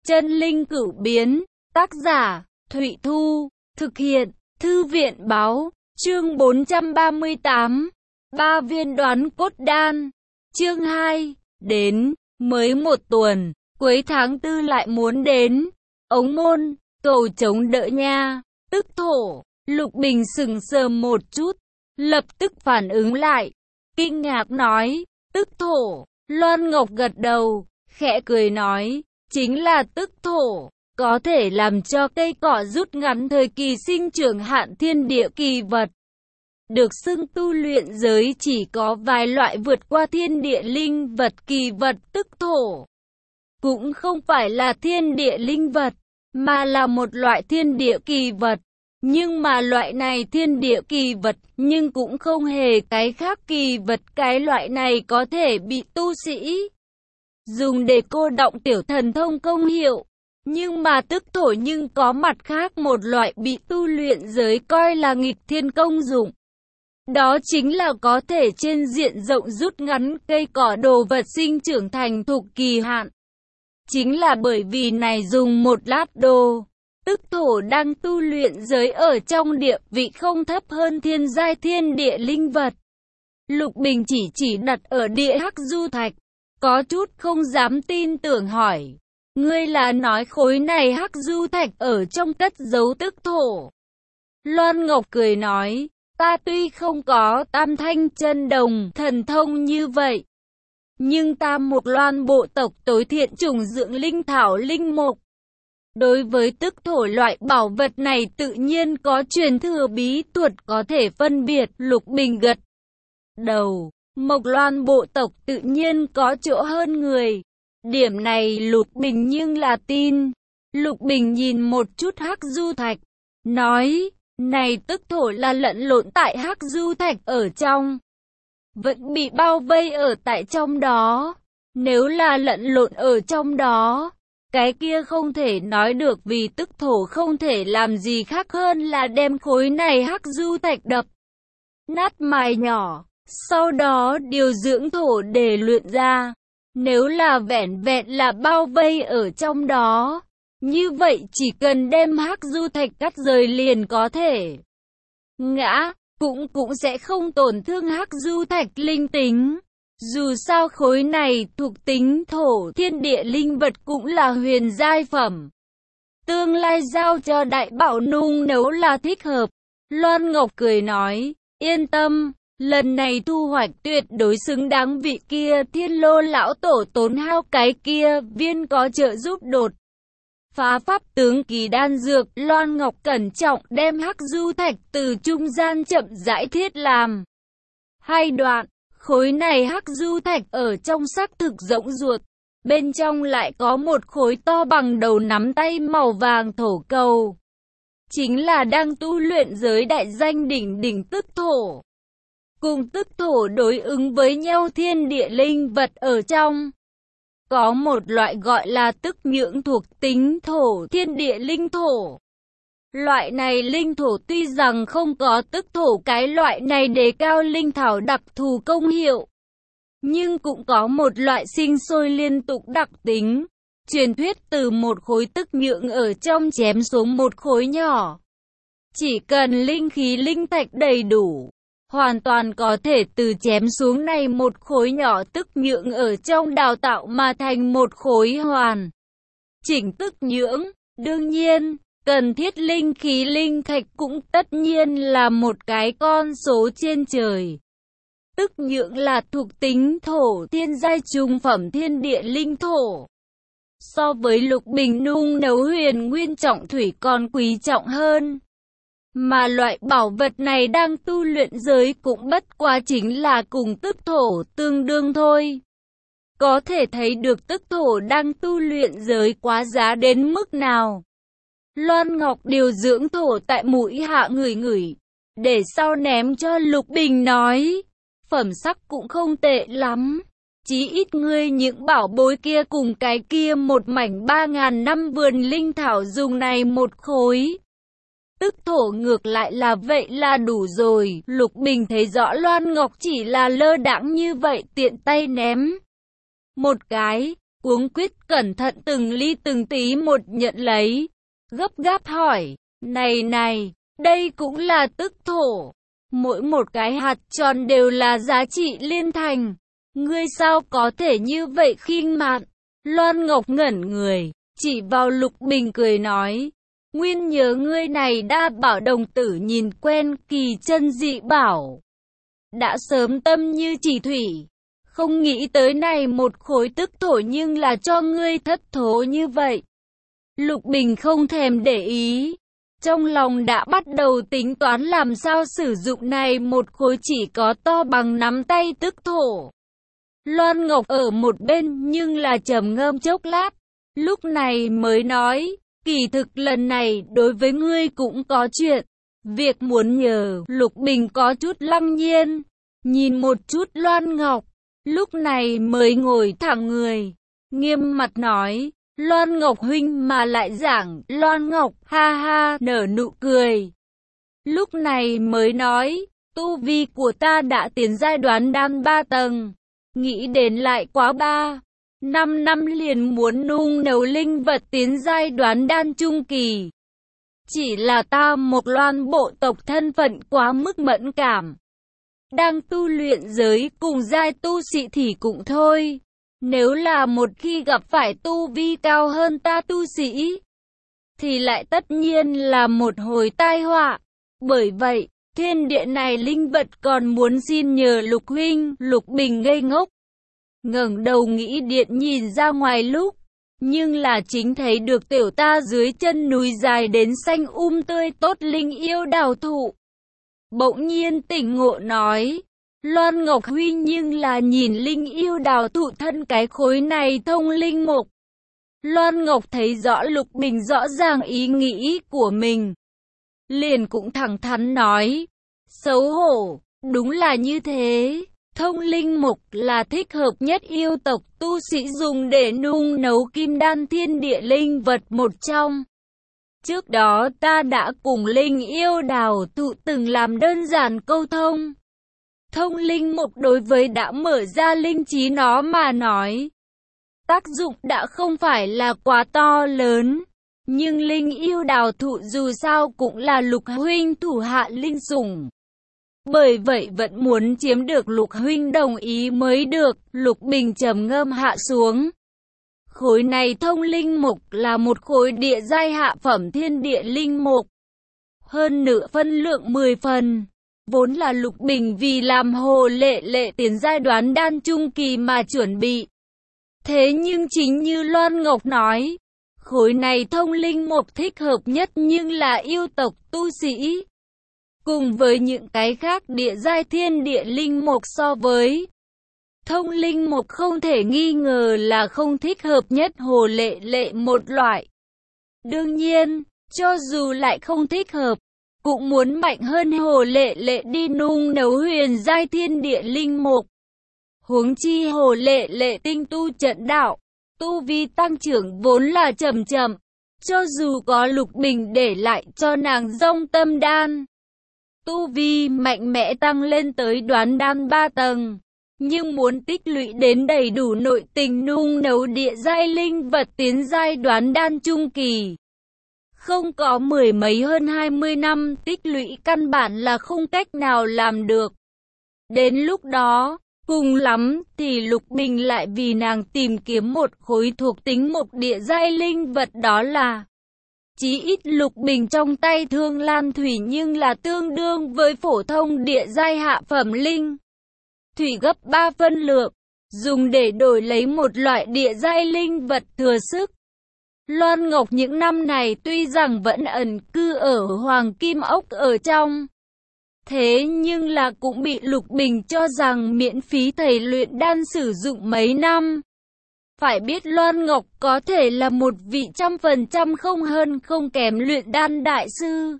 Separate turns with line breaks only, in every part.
Chân linh cửu biến, tác giả, Thụy Thu, thực hiện, Thư viện báo, chương 438, 3 viên đoán cốt đan, chương 2, đến, mới một tuần, cuối tháng 4 lại muốn đến, ống môn, cầu chống đỡ nha, tức thổ, Lục Bình sững sờ một chút, lập tức phản ứng lại, kinh ngạc nói, tức thổ, Loan Ngọc gật đầu, khẽ cười nói, chính là tức thổ, có thể làm cho cây cỏ rút ngắn thời kỳ sinh trưởng hạn thiên địa kỳ vật. Được xưng tu luyện giới chỉ có vài loại vượt qua thiên địa linh vật kỳ vật tức thổ. Cũng không phải là thiên địa linh vật, mà là một loại thiên địa kỳ vật. Nhưng mà loại này thiên địa kỳ vật, nhưng cũng không hề cái khác kỳ vật, cái loại này có thể bị tu sĩ dùng để cô động tiểu thần thông công hiệu. Nhưng mà tức thổ nhưng có mặt khác một loại bị tu luyện giới coi là nghịch thiên công dụng. Đó chính là có thể trên diện rộng rút ngắn cây cỏ đồ vật sinh trưởng thành thục kỳ hạn. Chính là bởi vì này dùng một lát đồ, tức thổ đang tu luyện giới ở trong địa vị không thấp hơn thiên giai thiên địa linh vật. Lục Bình chỉ đặt ở địa hắc du thạch, có chút không dám tin tưởng hỏi, ngươi là nói khối này hắc du thạch ở trong cất giấu tức thổ? Loan Ngọc cười nói, ta tuy không có tam thanh chân đồng thần thông như vậy, nhưng ta một Loan bộ tộc tối thiện trùng dưỡng linh thảo linh mục. Đối với tức thổ loại bảo vật này tự nhiên có truyền thừa bí thuật có thể phân biệt. Lục Bình gật đầu, Mộc Loan bộ tộc tự nhiên có chỗ hơn người. Điểm này Lục Bình nhưng là tin. Lục Bình nhìn một chút hắc du thạch, nói, này tức thổ là lẫn lộn tại hắc du thạch ở trong, vẫn bị bao vây ở tại trong đó. Nếu là lẫn lộn ở trong đó, cái kia không thể nói được, vì tức thổ không thể làm gì khác hơn là đem khối này hắc du thạch đập nát mài nhỏ, sau đó điều dưỡng thổ để luyện ra. Nếu là vẻn vẹn là bao vây ở trong đó, như vậy chỉ cần đem hắc du thạch cắt rời liền có thể ngã, cũng sẽ không tổn thương hắc du thạch linh tính. Dù sao khối này thuộc tính thổ thiên địa linh vật cũng là huyền giai phẩm. Tương lai giao cho đại bảo nung nếu là thích hợp. Loan Ngọc cười nói, yên tâm, lần này thu hoạch tuyệt đối xứng đáng vị kia Thiên Lô lão tổ tốn hao cái kia viên có trợ giúp đột phá pháp tướng kỳ đan dược. Loan Ngọc cẩn trọng đem hắc du thạch từ trung gian chậm rãi thiết làm hai đoạn. Khối này hắc du thạch ở trong xác thực rỗng ruột, bên trong lại có một khối to bằng đầu nắm tay màu vàng thổ cầu. Chính là đang tu luyện giới đại danh đỉnh tức thổ. Cùng tức thổ đối ứng với nhau thiên địa linh vật ở trong. Có một loại gọi là tức nhưỡng thuộc tính thổ thiên địa linh thổ. Loại này linh thổ tuy rằng không có tức thổ cái loại này đề cao linh thảo đặc thù công hiệu, nhưng cũng có một loại sinh sôi liên tục đặc tính. Truyền thuyết từ một khối tức nhưỡng ở trong chém xuống một khối nhỏ, chỉ cần linh khí linh thạch đầy đủ, hoàn toàn có thể từ chém xuống này một khối nhỏ tức nhưỡng ở trong đào tạo mà thành một khối hoàn chỉnh tức nhưỡng. Đương nhiên, cần thiết linh khí linh thạch cũng tất nhiên là một cái con số trên trời. Tức nhưỡng là thuộc tính thổ thiên giai trung phẩm thiên địa linh thổ. So với Lục Bình nung nấu huyền nguyên trọng thủy còn quý trọng hơn. Mà loại bảo vật này đang tu luyện giới cũng bất quá chính là cùng tức thổ tương đương thôi. Có thể thấy được tức thổ đang tu luyện giới quá giá đến mức nào. Loan Ngọc điều dưỡng thổ tại mũi hạ ngửi, để sau ném cho Lục Bình nói, phẩm sắc cũng không tệ lắm. Chí ít ngươi những bảo bối kia cùng cái kia một mảnh 3.000 năm vườn linh thảo dùng này một khối tức thổ ngược lại là vậy là đủ rồi. Lục Bình thấy rõ Loan Ngọc chỉ là lơ đãng như vậy tiện tay ném một cái, cuống quýt cẩn thận từng ly từng tí một nhận lấy, gấp gáp hỏi, này, đây cũng là tức thổ, mỗi một cái hạt tròn đều là giá trị liên thành, ngươi sao có thể như vậy khinh mạn? Loan Ngọc ngẩn người, chỉ vào Lục Bình cười nói, nguyên nhớ ngươi này đa bảo đồng tử nhìn quen kỳ chân dị bảo, đã sớm tâm như chỉ thủy, không nghĩ tới này một khối tức thổ nhưng là cho ngươi thất thố như vậy. Lục Bình không thèm để ý, trong lòng đã bắt đầu tính toán làm sao sử dụng này một khối chỉ có to bằng nắm tay tức thổ. Loan Ngọc ở một bên nhưng là trầm ngâm chốc lát, lúc này mới nói, kỳ thực lần này đối với ngươi cũng có chuyện, việc muốn nhờ. Lục Bình có chút lăng nhiên, nhìn một chút Loan Ngọc, lúc này mới ngồi thẳng người, nghiêm mặt nói, Loan Ngọc huynh mà lại giảng. Loan Ngọc ha ha nở nụ cười, lúc này mới nói, tu vi của ta đã tiến giai đoán đan 3 tầng, nghĩ đến lại quá 5 năm liền muốn nung nấu linh vật tiến giai đoán đan trung kỳ. Chỉ là ta Mộc Loan bộ tộc thân phận quá mức mẫn cảm, đang tu luyện giới cùng giai tu sĩ thì cũng thôi, nếu là một khi gặp phải tu vi cao hơn ta tu sĩ, thì lại tất nhiên là một hồi tai họa. Bởi vậy, thiên địa này linh vật còn muốn xin nhờ Lục huynh. Lục Bình ngây ngốc, ngẩng đầu nghĩ điện nhìn ra ngoài lúc, nhưng là chính thấy được tiểu ta dưới chân núi dài đến xanh tươi tốt linh yêu đào thụ. Bỗng nhiên tỉnh ngộ nói, Loan Ngọc huy nhưng là nhìn linh yêu đào thụ thân cái khối này thông linh mục. Loan Ngọc thấy rõ Lục Bình rõ ràng ý nghĩ của mình, liền cũng thẳng thắn nói, xấu hổ, đúng là như thế. Thông linh mục là thích hợp nhất yêu tộc tu sĩ dùng để nung nấu kim đan thiên địa linh vật một trong. Trước đó ta đã cùng linh yêu đào thụ từng làm đơn giản câu thông. Thông linh mục đối với đã mở ra linh trí nó mà nói, tác dụng đã không phải là quá to lớn. Nhưng linh yêu đào thụ dù sao cũng là Lục huynh thủ hạ linh sủng, bởi vậy vẫn muốn chiếm được Lục huynh đồng ý mới được. Lục Bình trầm ngâm hạ xuống. Khối này thông linh mục là một khối địa giai hạ phẩm thiên địa linh mục, hơn nửa phân lượng 10 phần. Vốn là Lục Bình vì làm Hồ Lệ tiến giai đoán đan trung kỳ mà chuẩn bị. Thế nhưng chính như Loan Ngọc nói, khối này thông linh mục thích hợp nhất nhưng là yêu tộc tu sĩ. Cùng với những cái khác địa giai thiên địa linh mục so với, thông linh mục không thể nghi ngờ là không thích hợp nhất Hồ Lệ một loại. Đương nhiên, cho dù lại không thích hợp, cũng muốn mạnh hơn Hồ Lệ đi nung nấu huyền giai thiên địa linh mục. Huống chi Hồ Lệ tinh tu trận đạo, tu vi tăng trưởng vốn là chậm, cho dù có Lục Bình để lại cho nàng Dông Tâm Đan, tu vi mạnh mẽ tăng lên tới đoán đan 3 tầng, nhưng muốn tích lũy đến đầy đủ nội tình nung nấu địa giai linh vật tiến giai đoán đan trung kỳ, không có mười mấy hơn 20 năm tích lũy căn bản là không cách nào làm được. Đến lúc đó, cùng lắm thì Lục Bình lại vì nàng tìm kiếm một khối thuộc tính mộc địa giai linh vật, đó là chí ít Lục Bình trong tay Thương Lan Thủy nhưng là tương đương với phổ thông địa giai hạ phẩm linh thủy gấp 3 phân lượng, dùng để đổi lấy một loại địa giai linh vật thừa sức. Loan Ngọc những năm này tuy rằng vẫn ẩn cư ở Hoàng Kim Ốc ở trong, thế nhưng là cũng bị Lục Bình cho rằng miễn phí thầy luyện đan sử dụng mấy năm. Phải biết Loan Ngọc có thể là một vị 100% không hơn không kém luyện đan đại sư.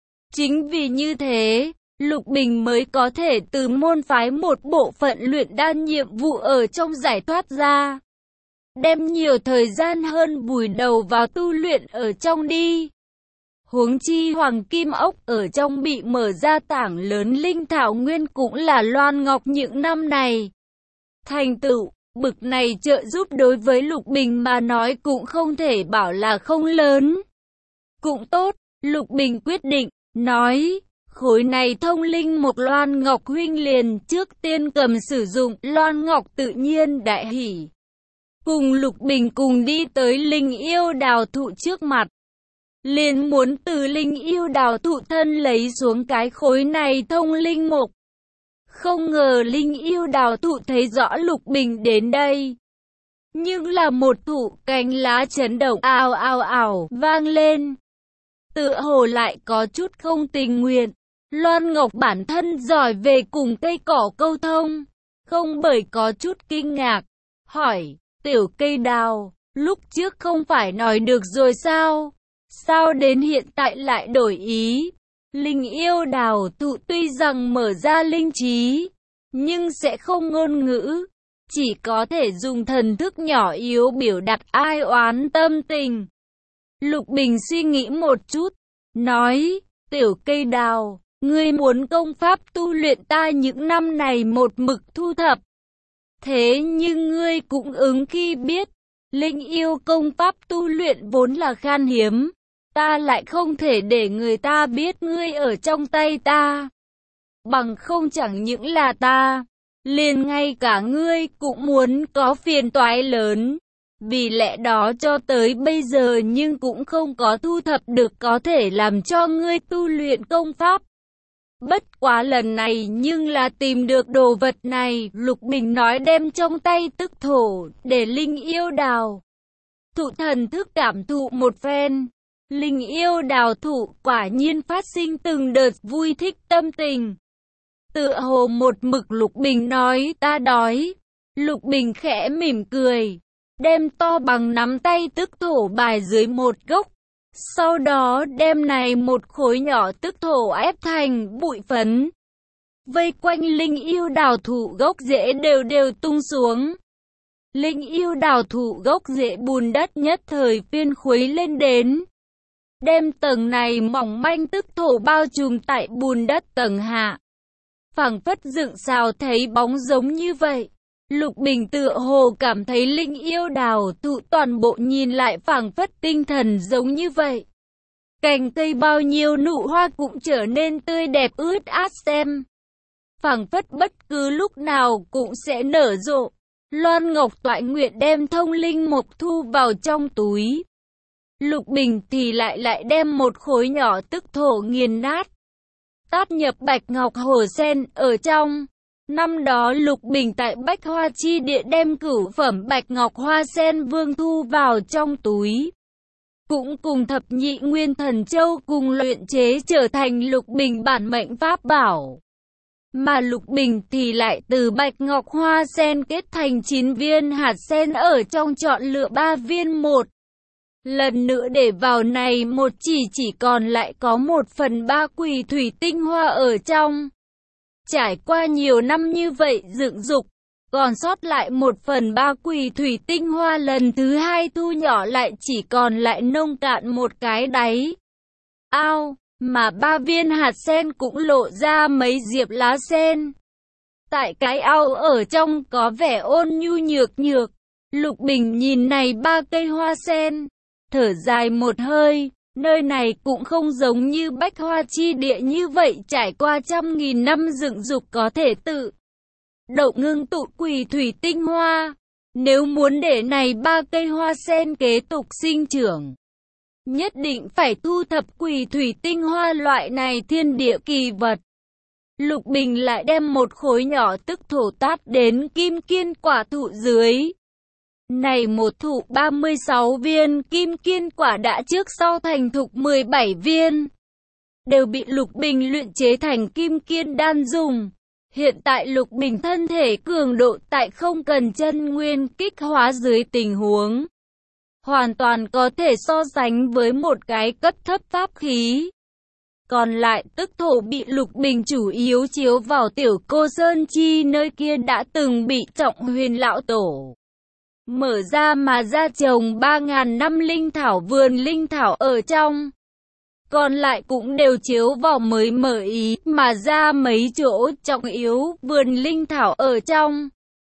Chính vì như thế, Lục Bình mới có thể từ môn phái một bộ phận luyện đan nhiệm vụ ở trong giải thoát ra, đem nhiều thời gian hơn vùi đầu vào tu luyện ở trong đi. Huống chi Hoàng Kim Ốc ở trong bị mở ra tảng lớn linh thảo nguyên cũng là Loan Ngọc những năm này thành tựu. Bực này trợ giúp đối với Lục Bình mà nói cũng không thể bảo là không lớn. Cũng tốt, Lục Bình quyết định, nói, khối này thông linh một Loan Ngọc huynh liền trước tiên cầm sử dụng. Loan Ngọc tự nhiên đại hỉ, cùng Lục Bình cùng đi tới linh yêu đào thụ trước mặt. Liền muốn từ linh yêu đào thụ thân lấy xuống cái khối này thông linh mục. Không ngờ linh yêu đào thụ thấy rõ Lục Bình đến đây. Nhưng là một thụ cánh lá chấn động ào ào ào vang lên. Tựa hồ lại có chút không tình nguyện. Loan Ngọc bản thân giỏi về cùng cây cỏ câu thông. Không bởi có chút kinh ngạc. Hỏi, tiểu cây đào, lúc trước không phải nói được rồi sao? Sao đến hiện tại lại đổi ý? Linh yêu đào thụ tuy rằng mở ra linh trí, nhưng sẽ không ngôn ngữ. Chỉ có thể dùng thần thức nhỏ yếu biểu đạt ai oán tâm tình. Lục Bình suy nghĩ một chút, nói, tiểu cây đào, ngươi muốn công pháp tu luyện ta những năm này một mực thu thập. Thế nhưng ngươi cũng ứng khi biết, linh yêu công pháp tu luyện vốn là khan hiếm. Ta lại không thể để người ta biết ngươi ở trong tay ta. Bằng không chẳng những là ta, liền ngay cả ngươi cũng muốn có phiền toái lớn. Vì lẽ đó cho tới bây giờ nhưng cũng không có thu thập được có thể làm cho ngươi tu luyện công pháp. Bất quá lần này nhưng là tìm được đồ vật này. Lục Bình nói đem trong tay tức thổ để linh yêu đào thụ thần thức cảm thụ một phen. Linh yêu đào thụ quả nhiên phát sinh từng đợt vui thích tâm tình. Tựa hồ một mực Lục Bình nói ta đói. Lục Bình khẽ mỉm cười, đem to bằng nắm tay tức thổ bài dưới một gốc. Sau đó đem này một khối nhỏ tức thổ ép thành bụi phấn. Vây quanh linh yêu đào thụ gốc rễ đều đều tung xuống. Linh yêu đào thụ gốc rễ bùn đất nhất thời phiên khuấy lên đến. Đem tầng này mỏng manh tức thổ bao trùm tại bùn đất tầng hạ. Phảng phất dựng xào thấy bóng giống như vậy. Lục Bình tựa hồ cảm thấy linh yêu đào thụ toàn bộ nhìn lại phảng phất tinh thần giống như vậy. Cành cây bao nhiêu nụ hoa cũng trở nên tươi đẹp ướt át xem. Phảng phất bất cứ lúc nào cũng sẽ nở rộ. Loan Ngọc toại nguyện đem thông linh mộc thu vào trong túi. Lục Bình thì lại đem một khối nhỏ tức thổ nghiền nát, tát nhập bạch ngọc hồ sen ở trong. Năm đó Lục Bình tại Bách Hoa Chi Địa đem cửu phẩm bạch ngọc hoa sen vương thu vào trong túi. Cũng cùng thập nhị nguyên thần châu cùng luyện chế trở thành Lục Bình bản mệnh pháp bảo. Mà Lục Bình thì lại từ bạch ngọc hoa sen kết thành 9 viên hạt sen ở trong chọn lựa 3 viên một. Lần nữa để vào này một chỉ còn lại có 1/3 quỷ thủy tinh hoa ở trong. Trải qua nhiều năm như vậy dựng dục, còn sót lại 1/3 quỷ thủy tinh hoa lần thứ hai thu nhỏ lại chỉ còn lại nông cạn một cái đáy ao, mà 3 viên hạt sen cũng lộ ra mấy diệp lá sen. Tại cái ao ở trong có vẻ ôn nhu nhược nhược. Lục Bình nhìn này 3 cây hoa sen, thở dài một hơi. Nơi này cũng không giống như Bách Hoa Chi Địa như vậy trải qua trăm nghìn năm dựng dục có thể tự động ngưng tụ quỷ thủy tinh hoa. Nếu muốn để này 3 cây hoa sen kế tục sinh trưởng, nhất định phải thu thập quỷ thủy tinh hoa loại này thiên địa kỳ vật. Lục Bình lại đem một khối nhỏ tức thổ tát đến kim kiên quả thụ dưới. Này một thụ 36 viên kim kiên quả đã trước sau thành thục 17 viên. Đều bị Lục Bình luyện chế thành kim kiên đan dùng. Hiện tại Lục Bình thân thể cường độ tại không cần chân nguyên kích hóa dưới tình huống. Hoàn toàn có thể so sánh với một cái cấp thấp pháp khí. Còn lại tức thổ bị Lục Bình chủ yếu chiếu vào tiểu cô Sơn Chi nơi kia đã từng bị Trọng Huyền lão tổ mở ra mà ra trồng 3.000 năm linh thảo vườn linh thảo ở trong. Còn lại cũng đều chiếu vào mới mở ý mà ra mấy chỗ trọng yếu vườn linh thảo ở trong.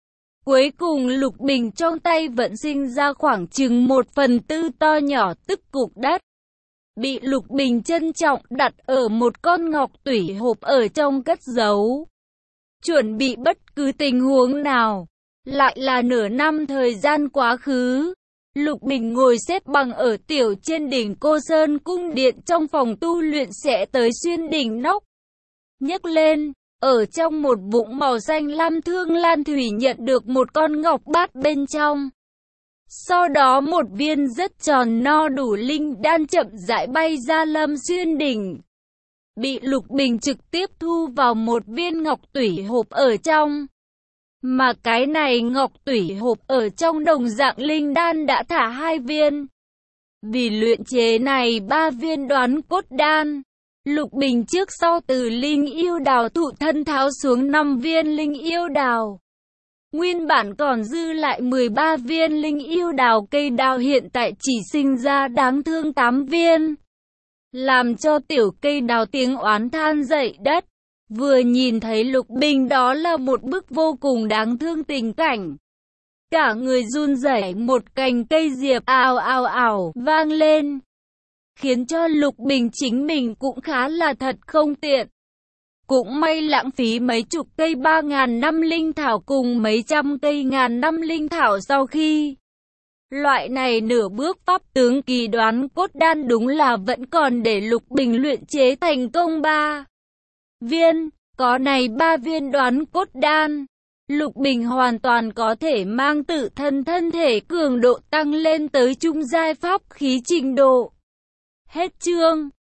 Cuối cùng Lục Bình trong tay vẫn sinh ra khoảng chừng 1/4 to nhỏ tức cục đất. Bị Lục Bình trân trọng đặt ở một con ngọc tủy hộp ở trong cất giấu. Chuẩn bị bất cứ tình huống nào. Lại là nửa năm thời gian quá khứ. Lục Bình ngồi xếp bằng ở tiểu trên đỉnh Cô Sơn cung điện trong phòng tu luyện sẽ tới xuyên đỉnh nóc. Nhấc lên, ở trong một vũng màu xanh lam Thương Lan Thủy nhận được một con ngọc bát bên trong. Sau đó một viên rất tròn no đủ linh đan chậm rãi bay ra Lâm Xuyên đỉnh. Bị Lục Bình trực tiếp thu vào một viên ngọc tủy hộp ở trong. Mà cái này ngọc tủy hộp ở trong đồng dạng linh đan đã thả 2 viên. Vì luyện chế này 3 viên đoán cốt đan. Lục Bình trước sau từ linh yêu đào thụ thân tháo xuống 5 viên linh yêu đào. Nguyên bản còn dư lại 13 viên linh yêu đào, cây đào hiện tại chỉ sinh ra đáng thương 8 viên. Làm cho tiểu cây đào tiếng oán than dậy đất. Vừa nhìn thấy Lục Bình đó là một bức vô cùng đáng thương tình cảnh. Cả người run rẩy, một cành cây diệp ào ào ào vang lên. Khiến cho Lục Bình chính mình cũng khá là thật không tiện. Cũng may lãng phí mấy chục cây 3.000 năm linh thảo cùng mấy trăm cây ngàn năm linh thảo sau khi. Loại này nửa bước pháp tướng kỳ đoán cốt đan đúng là vẫn còn để Lục Bình luyện chế thành công 3 viên. Có này 3 viên đoán cốt đan. Lục Bình hoàn toàn có thể mang tự thân thể cường độ tăng lên tới trung giai pháp khí trình độ. Hết chương.